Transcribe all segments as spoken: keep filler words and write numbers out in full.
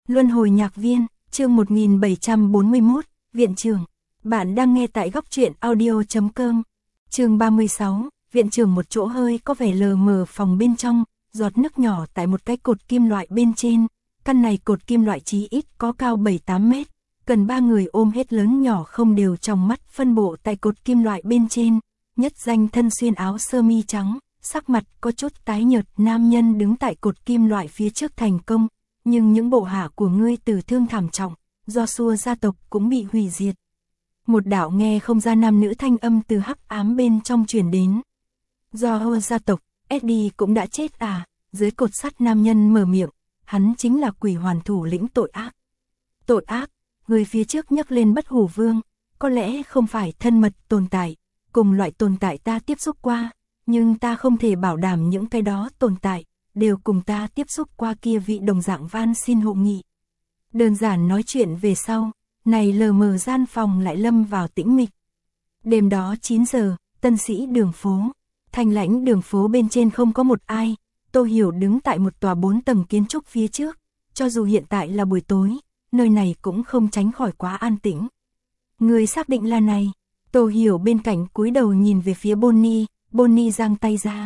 Luân hồi nhạc viên, chương một nghìn bảy trăm bốn mươi mốt, Viện trưởng. Bạn đang nghe tại góc truyện audio chấm com. Chương ba mươi sáu, Viện trưởng. Một chỗ hơi có vẻ lờ mờ phòng bên trong, giọt nước nhỏ tại một cái cột kim loại bên trên. Căn này cột kim loại chí ít có cao bảy tám mét, cần ba người ôm hết lớn nhỏ không đều trong mắt phân bộ tại cột kim loại bên trên. Nhất danh thân xuyên áo sơ mi trắng, sắc mặt có chút tái nhợt nam nhân đứng tại cột kim loại phía trước thành công. Nhưng những bộ hạ của ngươi tử thương thảm trọng, do xua gia tộc cũng bị hủy diệt. Một đạo nghe không ra nam nữ thanh âm từ hắc ám bên trong truyền đến. Do hô gia tộc, Eddie cũng đã chết à? Dưới cột sắt nam nhân mở miệng, hắn chính là quỷ hoàn thủ lĩnh tội ác. Tội ác, người phía trước nhắc lên Bất Hủ Vương, có lẽ không phải thân mật tồn tại, cùng loại tồn tại ta tiếp xúc qua, nhưng ta không thể bảo đảm những cái đó tồn tại đều cùng ta tiếp xúc qua kia vị đồng dạng van xin hộ nghị. Đơn giản nói chuyện về sau, này lờ mờ gian phòng lại lâm vào tĩnh mịch. Đêm đó chín giờ, Tân Sĩ đường phố, thanh lãnh đường phố bên trên không có một ai. Tô Hiểu đứng tại một tòa bốn tầng kiến trúc phía trước, cho dù hiện tại là buổi tối, nơi này cũng không tránh khỏi quá an tĩnh. Người xác định là này. Tô Hiểu bên cạnh cúi đầu nhìn về phía Bonnie, Bonnie giang tay ra.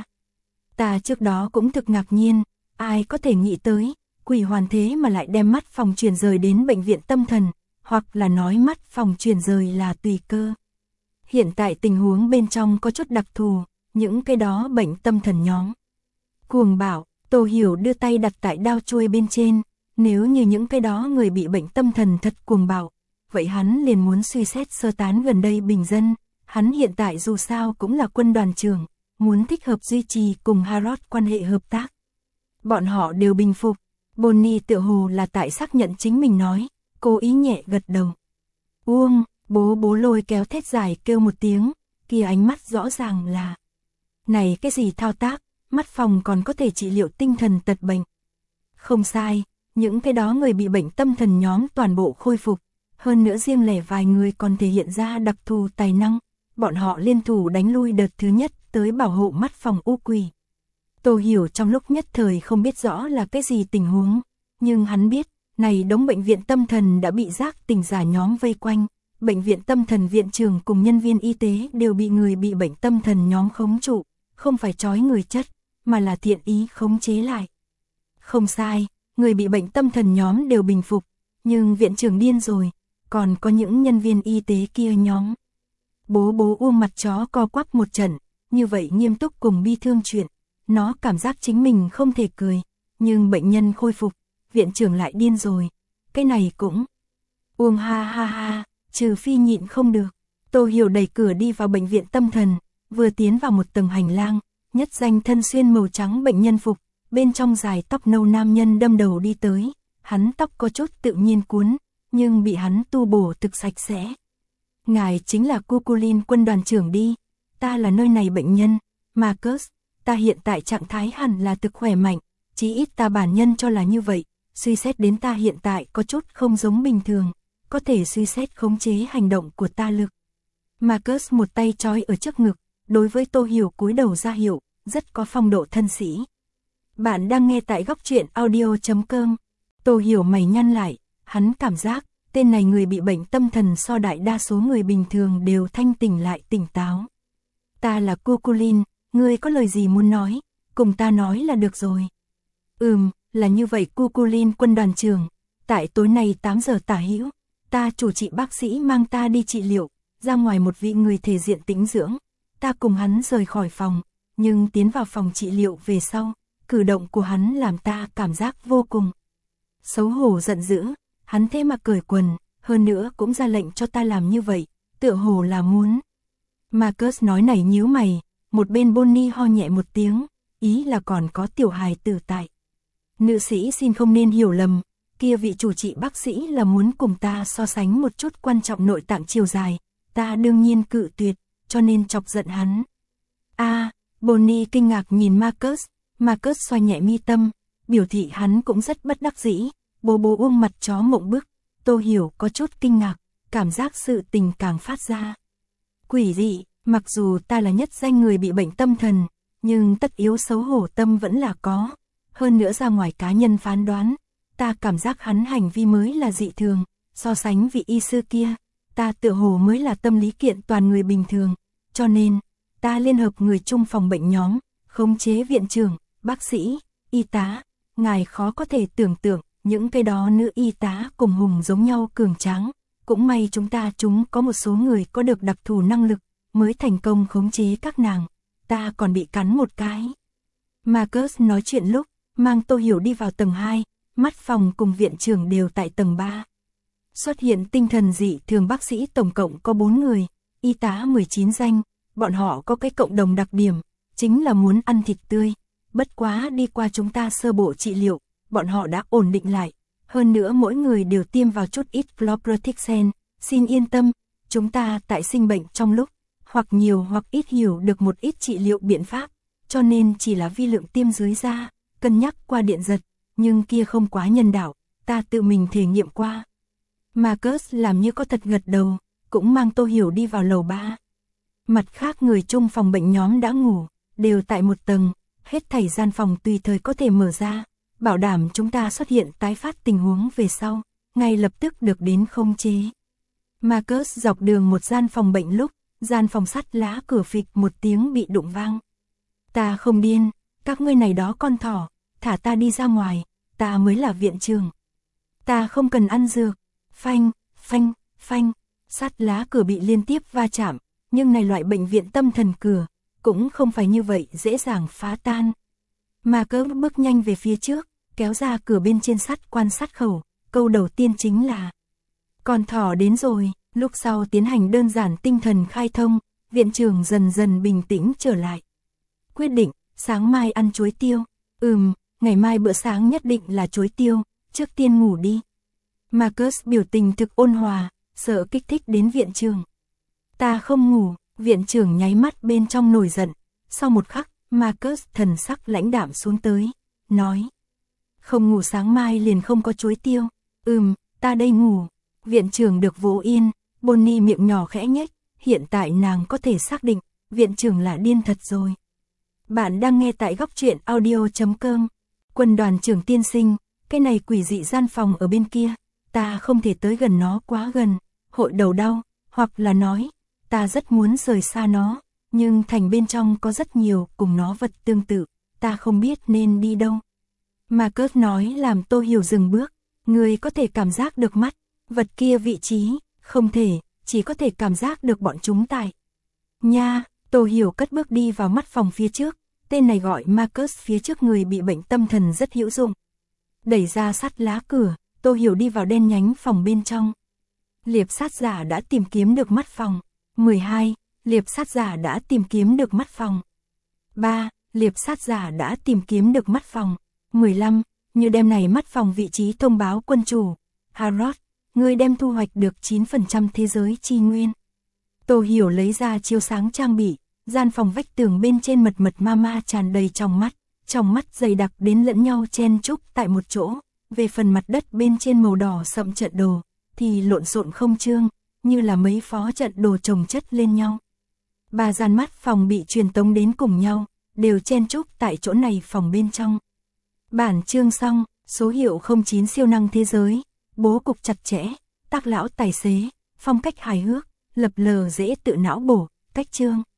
Ta trước đó cũng thực ngạc nhiên, ai có thể nghĩ tới, quỷ hoàn thế mà lại đem mắt phòng chuyển rời đến bệnh viện tâm thần, hoặc là nói mắt phòng chuyển rời là tùy cơ. Hiện tại tình huống bên trong có chút đặc thù, những cái đó bệnh tâm thần nhóm. Cuồng bảo, Tô Hiểu đưa tay đặt tại đao chuôi bên trên, nếu như những cái đó người bị bệnh tâm thần thật cuồng bạo, vậy hắn liền muốn suy xét sơ tán gần đây bình dân, hắn hiện tại dù sao cũng là quân đoàn trưởng, muốn thích hợp duy trì cùng Harrod quan hệ hợp tác. Bọn họ đều bình phục, Bonnie tựa hồ là tại xác nhận chính mình nói, cố ý nhẹ gật đầu. Uông, bố bố lôi kéo thét dài kêu một tiếng, kia ánh mắt rõ ràng là, này cái gì thao tác, mắt phòng còn có thể trị liệu tinh thần tật bệnh. Không sai, những cái đó người bị bệnh tâm thần nhóm toàn bộ khôi phục, hơn nữa riêng lẻ vài người còn thể hiện ra đặc thù tài năng, bọn họ liên thủ đánh lui đợt thứ nhất tới bảo hộ mắt phòng u quỷ. Tô Hiểu trong lúc nhất thời không biết rõ là cái gì tình huống, nhưng hắn biết, này đống bệnh viện tâm thần đã bị giác tỉnh giả nhóm vây quanh, bệnh viện tâm thần viện trưởng cùng nhân viên y tế đều bị người bị bệnh tâm thần nhóm khống trụ, không phải trói người chất, mà là thiện ý khống chế lại. Không sai, người bị bệnh tâm thần nhóm đều bình phục, nhưng viện trưởng điên rồi, còn có những nhân viên y tế kia nhóm. Bố bố Uông mặt chó co quắp một trận, như vậy nghiêm túc cùng bi thương chuyện, nó cảm giác chính mình không thể cười, nhưng bệnh nhân khôi phục, viện trưởng lại điên rồi, cái này cũng. Uông ha ha ha, trừ phi nhịn không được. Tô Hiểu đẩy cửa đi vào bệnh viện tâm thần, vừa tiến vào một tầng hành lang, nhất danh thân xuyên màu trắng bệnh nhân phục, bên trong dài tóc nâu nam nhân đâm đầu đi tới, hắn tóc có chút tự nhiên cuốn, nhưng bị hắn tu bổ thực sạch sẽ. Ngài chính là Cuculin quân đoàn trưởng đi, ta là nơi này bệnh nhân, Marcus, ta hiện tại trạng thái hẳn là thực khỏe mạnh, chí ít ta bản nhân cho là như vậy, suy xét đến ta hiện tại có chút không giống bình thường, có thể suy xét khống chế hành động của ta lực. Marcus một tay trói ở trước ngực, đối với Tô Hiểu cúi đầu ra hiệu, rất có phong độ thân sĩ. Bạn đang nghe tại góc truyện audio chấm com. Tô Hiểu mày nhăn lại, hắn cảm giác, tên này người bị bệnh tâm thần so đại đa số người bình thường đều thanh tỉnh lại tỉnh táo. Ta là Cuculin, ngươi có lời gì muốn nói, cùng ta nói là được rồi. Ừm, là như vậy Cuculin quân đoàn trưởng, tại tối nay tám giờ tả hữu, ta chủ trị bác sĩ mang ta đi trị liệu, ra ngoài một vị người thể diện tĩnh dưỡng, ta cùng hắn rời khỏi phòng, nhưng tiến vào phòng trị liệu về sau, cử động của hắn làm ta cảm giác vô cùng xấu hổ giận dữ, hắn thế mà cởi quần, hơn nữa cũng ra lệnh cho ta làm như vậy, tựa hồ là muốn. Marcus nói này nhíu mày, một bên Bonnie ho nhẹ một tiếng, ý là còn có tiểu hài tử tại. Nữ sĩ xin không nên hiểu lầm, kia vị chủ trị bác sĩ là muốn cùng ta so sánh một chút quan trọng nội tạng chiều dài, ta đương nhiên cự tuyệt, cho nên chọc giận hắn. A, à, Bonnie kinh ngạc nhìn Marcus, Marcus xoay nhẹ mi tâm, biểu thị hắn cũng rất bất đắc dĩ, bố bố Uông mặt chó mộng bức, Tô Hiểu có chút kinh ngạc, cảm giác sự tình càng phát ra. Quỷ dị, mặc dù ta là nhất danh người bị bệnh tâm thần, nhưng tất yếu xấu hổ tâm vẫn là có, hơn nữa ra ngoài cá nhân phán đoán, ta cảm giác hắn hành vi mới là dị thường, so sánh vị y sư kia, ta tựa hồ mới là tâm lý kiện toàn người bình thường, cho nên, ta liên hợp người chung phòng bệnh nhóm, khống chế viện trưởng, bác sĩ, y tá, ngài khó có thể tưởng tượng, những cái đó nữ y tá cùng hùng giống nhau cường tráng, cũng may chúng ta chúng có một số người có được đặc thù năng lực, mới thành công khống chế các nàng, ta còn bị cắn một cái. Marcus nói chuyện lúc, mang Tô Hiểu đi vào tầng hai, mắt phòng cùng viện trưởng đều tại tầng ba. Xuất hiện tinh thần dị thường bác sĩ tổng cộng có bốn người, y tá mười chín danh, bọn họ có cái cộng đồng đặc điểm, chính là muốn ăn thịt tươi, bất quá đi qua chúng ta sơ bộ trị liệu, bọn họ đã ổn định lại, hơn nữa mỗi người đều tiêm vào chút ít Florprotixen, xin yên tâm, chúng ta tại sinh bệnh trong lúc, hoặc nhiều hoặc ít hiểu được một ít trị liệu biện pháp, cho nên chỉ là vi lượng tiêm dưới da, cân nhắc qua điện giật, nhưng kia không quá nhân đạo, ta tự mình thể nghiệm qua. Marcus làm như có thật gật đầu, cũng mang Tô Hiểu đi vào lầu ba. Mặt khác người chung phòng bệnh nhóm đã ngủ, đều tại một tầng, hết thảy gian phòng tùy thời có thể mở ra, bảo đảm chúng ta xuất hiện tái phát tình huống về sau, ngay lập tức được đến khống chế. Marcus dọc đường một gian phòng bệnh lúc, gian phòng sắt lá cửa phịch một tiếng bị đụng vang. Ta không điên, các ngươi này đó con thỏ, thả ta đi ra ngoài, ta mới là viện trưởng. Ta không cần ăn dược, phanh, phanh, phanh, sắt lá cửa bị liên tiếp va chạm, nhưng này loại bệnh viện tâm thần cửa, cũng không phải như vậy dễ dàng phá tan. Marcus bước nhanh về phía trước, kéo ra cửa bên trên sắt quan sát khẩu, câu đầu tiên chính là con thỏ đến rồi, lúc sau tiến hành đơn giản tinh thần khai thông, viện trưởng dần dần bình tĩnh trở lại. Quyết định, sáng mai ăn chuối tiêu, ừm, ngày mai bữa sáng nhất định là chuối tiêu, trước tiên ngủ đi. Marcus biểu tình thực ôn hòa, sợ kích thích đến viện trưởng. Ta không ngủ, viện trưởng nháy mắt bên trong nổi giận, sau một khắc, Marcus thần sắc lãnh đạm xuống tới, nói. Không ngủ sáng mai liền không có chuối tiêu, ừm, ta đây ngủ. Viện trưởng được vỗ yên, Bonnie miệng nhỏ khẽ nhếch, hiện tại nàng có thể xác định, viện trưởng là điên thật rồi. Bạn đang nghe tại góc truyện audio chấm com. Quân đoàn trưởng tiên sinh, cái này quỷ dị gian phòng ở bên kia, ta không thể tới gần nó quá gần, hội đầu đau, hoặc là nói, ta rất muốn rời xa nó, nhưng thành bên trong có rất nhiều cùng nó vật tương tự, ta không biết nên đi đâu. Marcus nói làm Tô Hiểu dừng bước, người có thể cảm giác được mắt, vật kia vị trí, không thể, chỉ có thể cảm giác được bọn chúng tại. Nha, Tô Hiểu cất bước đi vào mắt phòng phía trước, tên này gọi Marcus phía trước người bị bệnh tâm thần rất hữu dụng. Đẩy ra sắt lá cửa, Tô Hiểu đi vào đen nhánh phòng bên trong. Liệp sát giả đã tìm kiếm được mắt phòng. mười hai. Liệp sát giả đã tìm kiếm được mắt phòng. ba. Liệp sát giả đã tìm kiếm được mắt phòng. mười lăm. Như đêm này mắt phòng vị trí thông báo quân chủ. Harold, ngươi đem thu hoạch được chín phần trăm thế giới chi nguyên. Tô Hiểu lấy ra chiếu sáng trang bị, gian phòng vách tường bên trên mật mật ma ma tràn đầy trong mắt, trong mắt dày đặc đến lẫn nhau chen chúc tại một chỗ, về phần mặt đất bên trên màu đỏ sậm trận đồ, thì lộn xộn không chương, như là mấy phó trận đồ chồng chất lên nhau. Ba gian mắt phòng bị truyền tống đến cùng nhau, đều chen chúc tại chỗ này phòng bên trong. Bản chương xong, số hiệu không chín siêu năng thế giới, bố cục chặt chẽ, tác lão tài xế, phong cách hài hước, lập lờ dễ tự não bổ, cách chương.